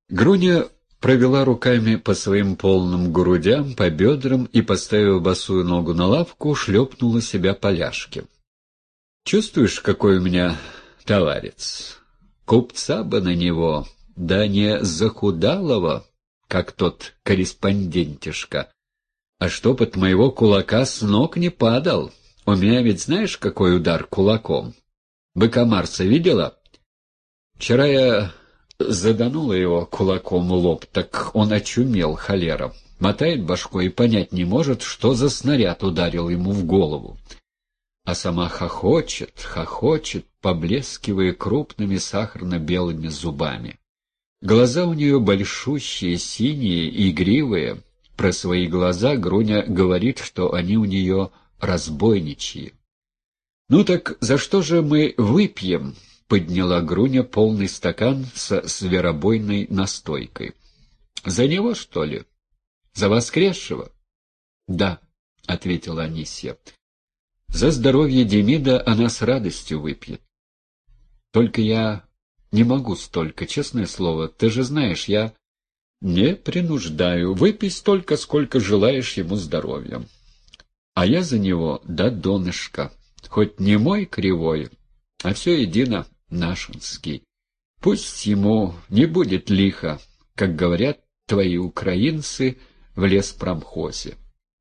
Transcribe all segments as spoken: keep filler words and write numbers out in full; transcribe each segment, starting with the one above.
Груня провела руками по своим полным грудям, по бедрам и, поставив босую ногу на лавку, шлепнула себя по ляжке. «Чувствуешь, какой у меня товарец? Купца бы на него, да не захудалого, как тот корреспондентишка, а чтоб от моего кулака с ног не падал. У меня ведь знаешь, какой удар кулаком? Быка Марса видела? Вчера я заданула его кулаком в лоб, так он очумел, холера. Мотает башкой и понять не может, что за снаряд ударил ему в голову. А сама хохочет, хохочет, поблескивая крупными сахарно-белыми зубами. Глаза у нее большущие, синие, игривые. Про свои глаза Груня говорит, что они у нее разбойничьи. «Ну так за что же мы выпьем?» — подняла Груня полный стакан со зверобойной настойкой. «За него, что ли? За воскресшего?» «Да», — ответила Анисья. «За здоровье Демида она с радостью выпьет. Только я не могу столько, честное слово. Ты же знаешь, я не принуждаю. Выпей столько, сколько желаешь ему здоровья. А я за него до донышка. Хоть не мой кривой, а все едино нашинский. Пусть ему не будет лихо, как говорят твои украинцы в леспромхозе».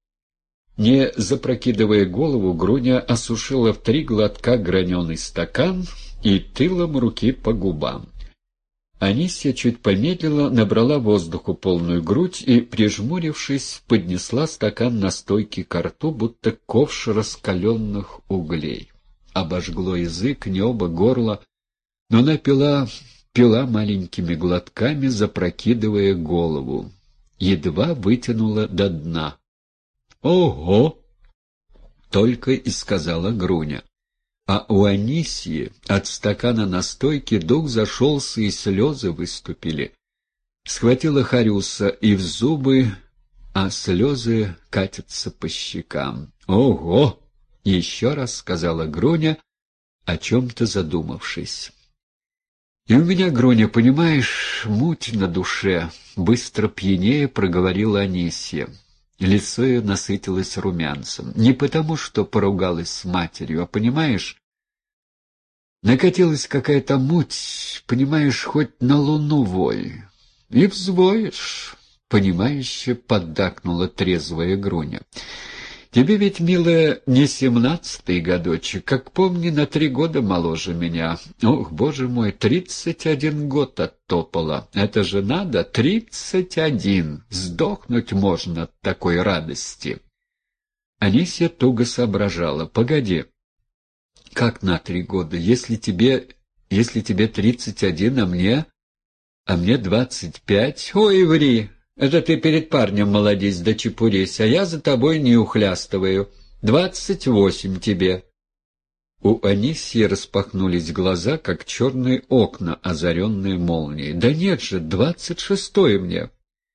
Не запрокидывая голову, Груня осушила в три глотка граненый стакан и тылом руки по губам. Анисья чуть помедлила, набрала воздуху полную грудь и, прижмурившись, поднесла стакан настойки ко рту, будто ковш раскаленных углей. Обожгло язык, небо, горло, но она пила, пила маленькими глотками, запрокидывая голову. Едва вытянула до дна. «Ого!» — только и сказала Груня. А у Анисьи от стакана настойки дух зашелся, и слезы выступили. Схватила Харюса и в зубы, а слезы катятся по щекам. «Ого!» — еще раз сказала Груня, о чем-то задумавшись. «И у меня, Груня, понимаешь, муть на душе», — быстро пьянее проговорила Анисья. Лицо ее насытилось румянцем. Не потому, что поругалась с матерью, а, понимаешь, накатилась какая-то муть, понимаешь, хоть на луну вой. И взвоишь, понимающе поддакнула трезвая Груня. Тебе ведь, милая, не семнадцатый годочек, как помни, на три года моложе меня. Ох, боже мой, тридцать один год оттопала. Это же надо, тридцать один. Сдохнуть можно от такой радости. Анисья туго соображала. Погоди, как на три года? Если тебе, если тебе тридцать один, а мне, а мне двадцать пять? Ой, ври! Это ты перед парнем молодись да чепурись, а я за тобой не ухлястываю. Двадцать восемь тебе». У Анисьи распахнулись глаза, как черные окна, озаренные молнией. «Да нет же, двадцать шестое мне».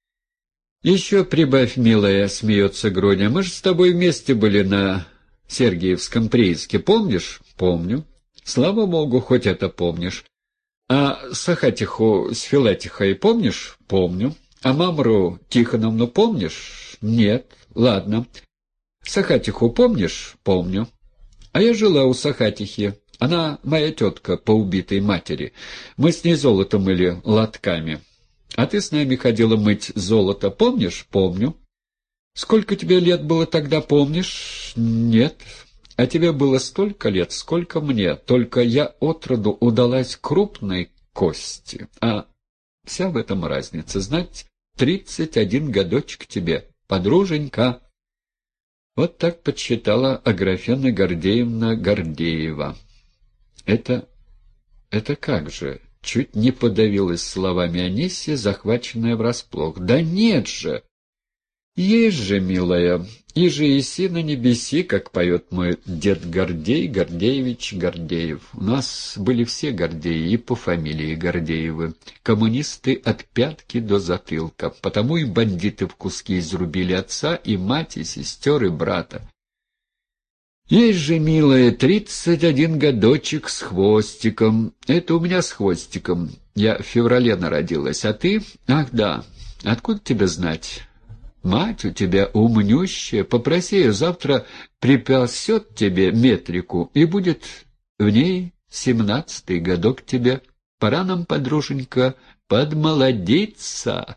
«Еще прибавь, милая», — смеется Груня. «Мы же с тобой вместе были на Сергиевском прииске, помнишь?» «Помню». «Слава богу, хоть это помнишь». «А Сахатиху с Филатихой помнишь?» «Помню». «А Мамру Тихоновну помнишь?» «Нет». «Ладно». «Сахатиху помнишь?» «Помню». «А я жила у Сахатихи. Она моя тетка по убитой матери. Мы с ней золото мыли лотками. А ты с нами ходила мыть золото, помнишь?» «Помню». «Сколько тебе лет было тогда, помнишь?» «Нет». «А тебе было столько лет, сколько мне, только я отроду удалась крупной кости. А вся в этом разница, знать, тридцать один годочек тебе, подруженька». Вот так подсчитала Аграфена Гордеевна Гордеева. «Это... это как же?» — чуть не подавилась словами Анисья, захваченная врасплох. «Да нет же!» «Есть же, милая, и же еси на небеси, как поет мой дед Гордей Гордеевич Гордеев. У нас были все Гордеи и по фамилии Гордеевы, коммунисты от пятки до затылка, потому и бандиты в куски изрубили отца и мать, и сестер, и брата. Есть же, милая, тридцать один годочек с хвостиком. Это у меня с хвостиком. Я в феврале народилась, а ты? Ах, да. Откуда тебе знать? Мать у тебя умнющая. Попроси ее, завтра припасет тебе метрику, и будет в ней семнадцатый годок тебе. Пора нам, подруженька, подмолодиться.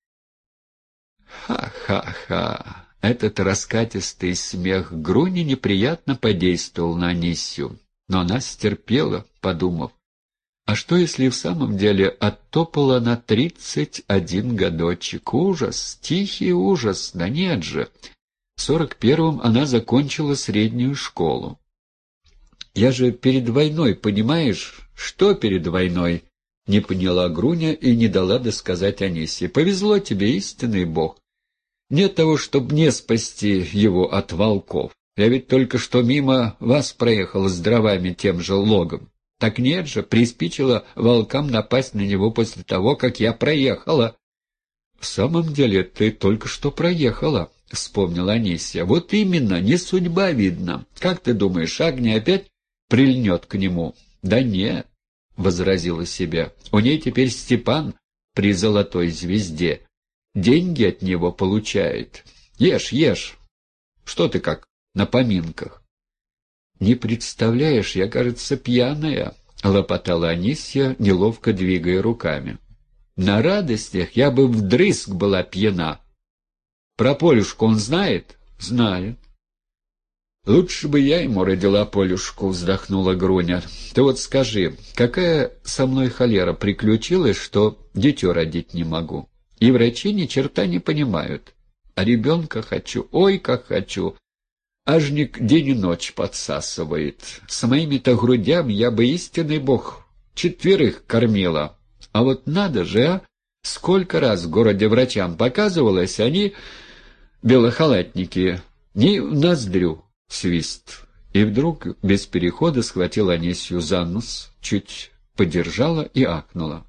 Ха-ха-ха. Этот раскатистый смех Груни неприятно подействовал на Анисью, но она стерпела, подумав, а что, если в самом деле оттопала на тридцать один годочек? Ужас, тихий ужас, да нет же. В сорок первом она закончила среднюю школу. Я же перед войной, понимаешь? Что перед войной? Не поняла Груня и не дала досказать Анисье. Повезло тебе, истинный бог. Нет того, чтобы мне спасти его от волков. Я ведь только что мимо вас проехал с дровами тем же логом. Так нет же, приспичило волкам напасть на него после того, как я проехала. — В самом деле ты только что проехала, — вспомнила Анисья. — Вот именно, не судьба, видно. Как ты думаешь, Агния опять прильнет к нему? — Да нет, — возразила себе. — У ней теперь Степан при золотой звезде. Деньги от него получает. Ешь, ешь. Что ты как на поминках? Не представляешь, я, кажется, пьяная, — лопотала Анисья, неловко двигая руками. На радостях я бы вдрызг была пьяна. Про Полюшку он знает? Знает. Лучше бы я ему родила Полюшку, вздохнула Груня. Ты вот скажи, какая со мной холера приключилась, что дитё родить не могу? И врачи ни черта не понимают. А ребенка хочу, ой, как хочу. Ажник день и ночь подсасывает. С моими-то грудями я бы, истинный бог, четверых кормила. А вот надо же, а? Сколько раз в городе врачам показывалось, они, белохалатники, ни в ноздрю свист. И вдруг без перехода схватила Анисью за нос, чуть подержала и ахнула.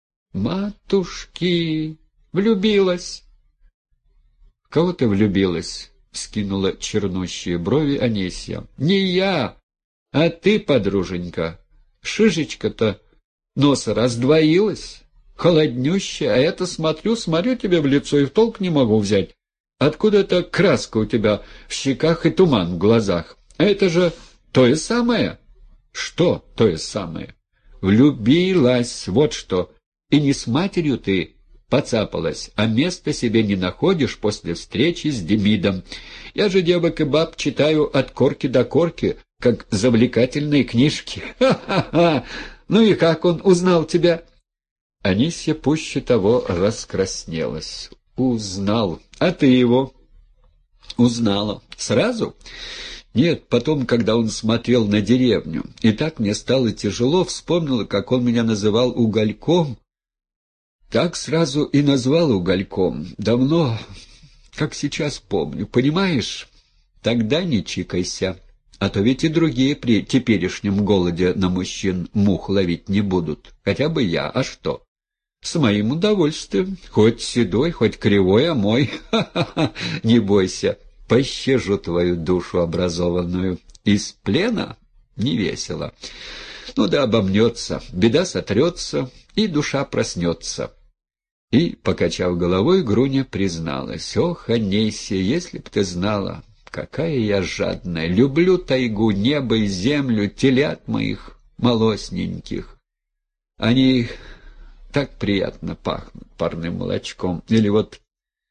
«Матушки! Влюбилась!» — «В кого ты влюбилась?» — вскинула чернущие брови Анисья. «Не я, а ты, подруженька. Шишечка-то носа раздвоилась, холоднющая, а это смотрю, смотрю тебе в лицо и в толк не могу взять. Откуда эта краска у тебя в щеках и туман в глазах? А это же то и самое». «Что то и самое?» «Влюбилась, вот что. И не с матерью ты поцапалась, а места себе не находишь после встречи с Демидом. Я же девок и баб читаю от корки до корки, как завлекательные книжки. Ха-ха-ха! Ну и как он узнал тебя?» Анисья пуще того раскраснелась. «Узнал. А ты его?» «Узнала. Сразу?» «Нет, потом, когда он смотрел на деревню. И так мне стало тяжело, вспомнила, как он меня называл угольком. Так сразу и назвал угольком. Давно, как сейчас помню. Понимаешь? Тогда не чикайся. А то ведь и другие при теперешнем голоде на мужчин мух ловить не будут. Хотя бы я. А что? С моим удовольствием. Хоть седой, хоть кривой, а мой. Ха-ха-ха. Не бойся. Пощажу твою душу образованную. Из плена? Не весело. Ну да обомнется. Беда сотрется, и душа проснется. И, покачав головой, Груня призналась. «Ох, Анисья, если б ты знала, какая я жадная! Люблю тайгу, небо и землю, телят моих молосненьких. Они так приятно пахнут парным молочком. Или вот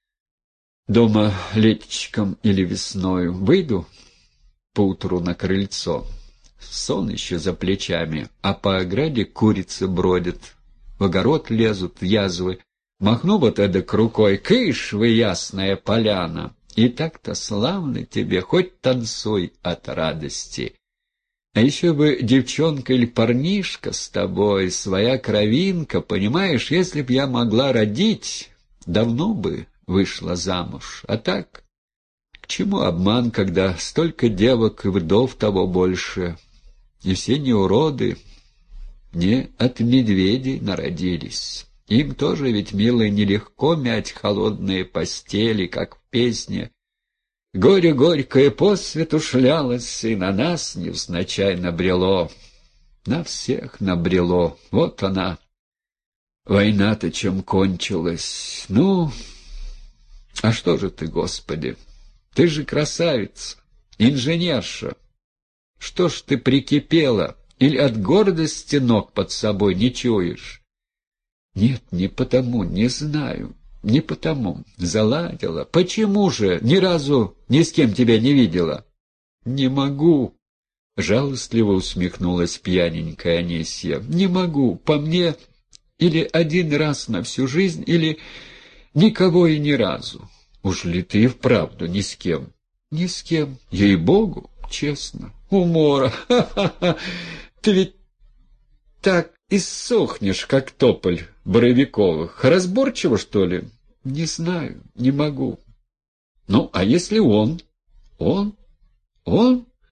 дома летчиком или весною выйду поутру на крыльцо, сон еще за плечами, а по ограде курицы бродят, в огород лезут, в язвы. Махну вот эдак рукой, кыш вы, ясная поляна, и так-то славно тебе, хоть танцуй от радости. А еще бы девчонка или парнишка с тобой, своя кровинка, понимаешь, если б я могла родить, давно бы вышла замуж. А так, к чему обман, когда столько девок и вдов того больше, и все не уроды, не от медведей народились». Им тоже ведь, милые, нелегко мять холодные постели, как в песне. Горе горькое по свету шлялось, и на нас невзначай набрело. На всех набрело. Вот она, война-то чем кончилась. Ну, а что же ты, Господи? Ты же красавица, инженерша. Что ж ты прикипела? Или от гордости ног под собой не чуешь? Нет, не потому, не знаю. Не потому. Заладила. Почему же ни разу ни с кем тебя не видела? Не могу. Жалостливо усмехнулась пьяненькая Анисья. Не могу. По мне или один раз на всю жизнь, или никого и ни разу. Уж ли ты и вправду ни с кем? Ни с кем. Ей-богу, честно. Умора. Ха-ха-ха. Ты ведь так иссохнешь, как тополь Боровиковых. Разборчиво, что ли? Не знаю, не могу. Ну, а если он? Он? Он?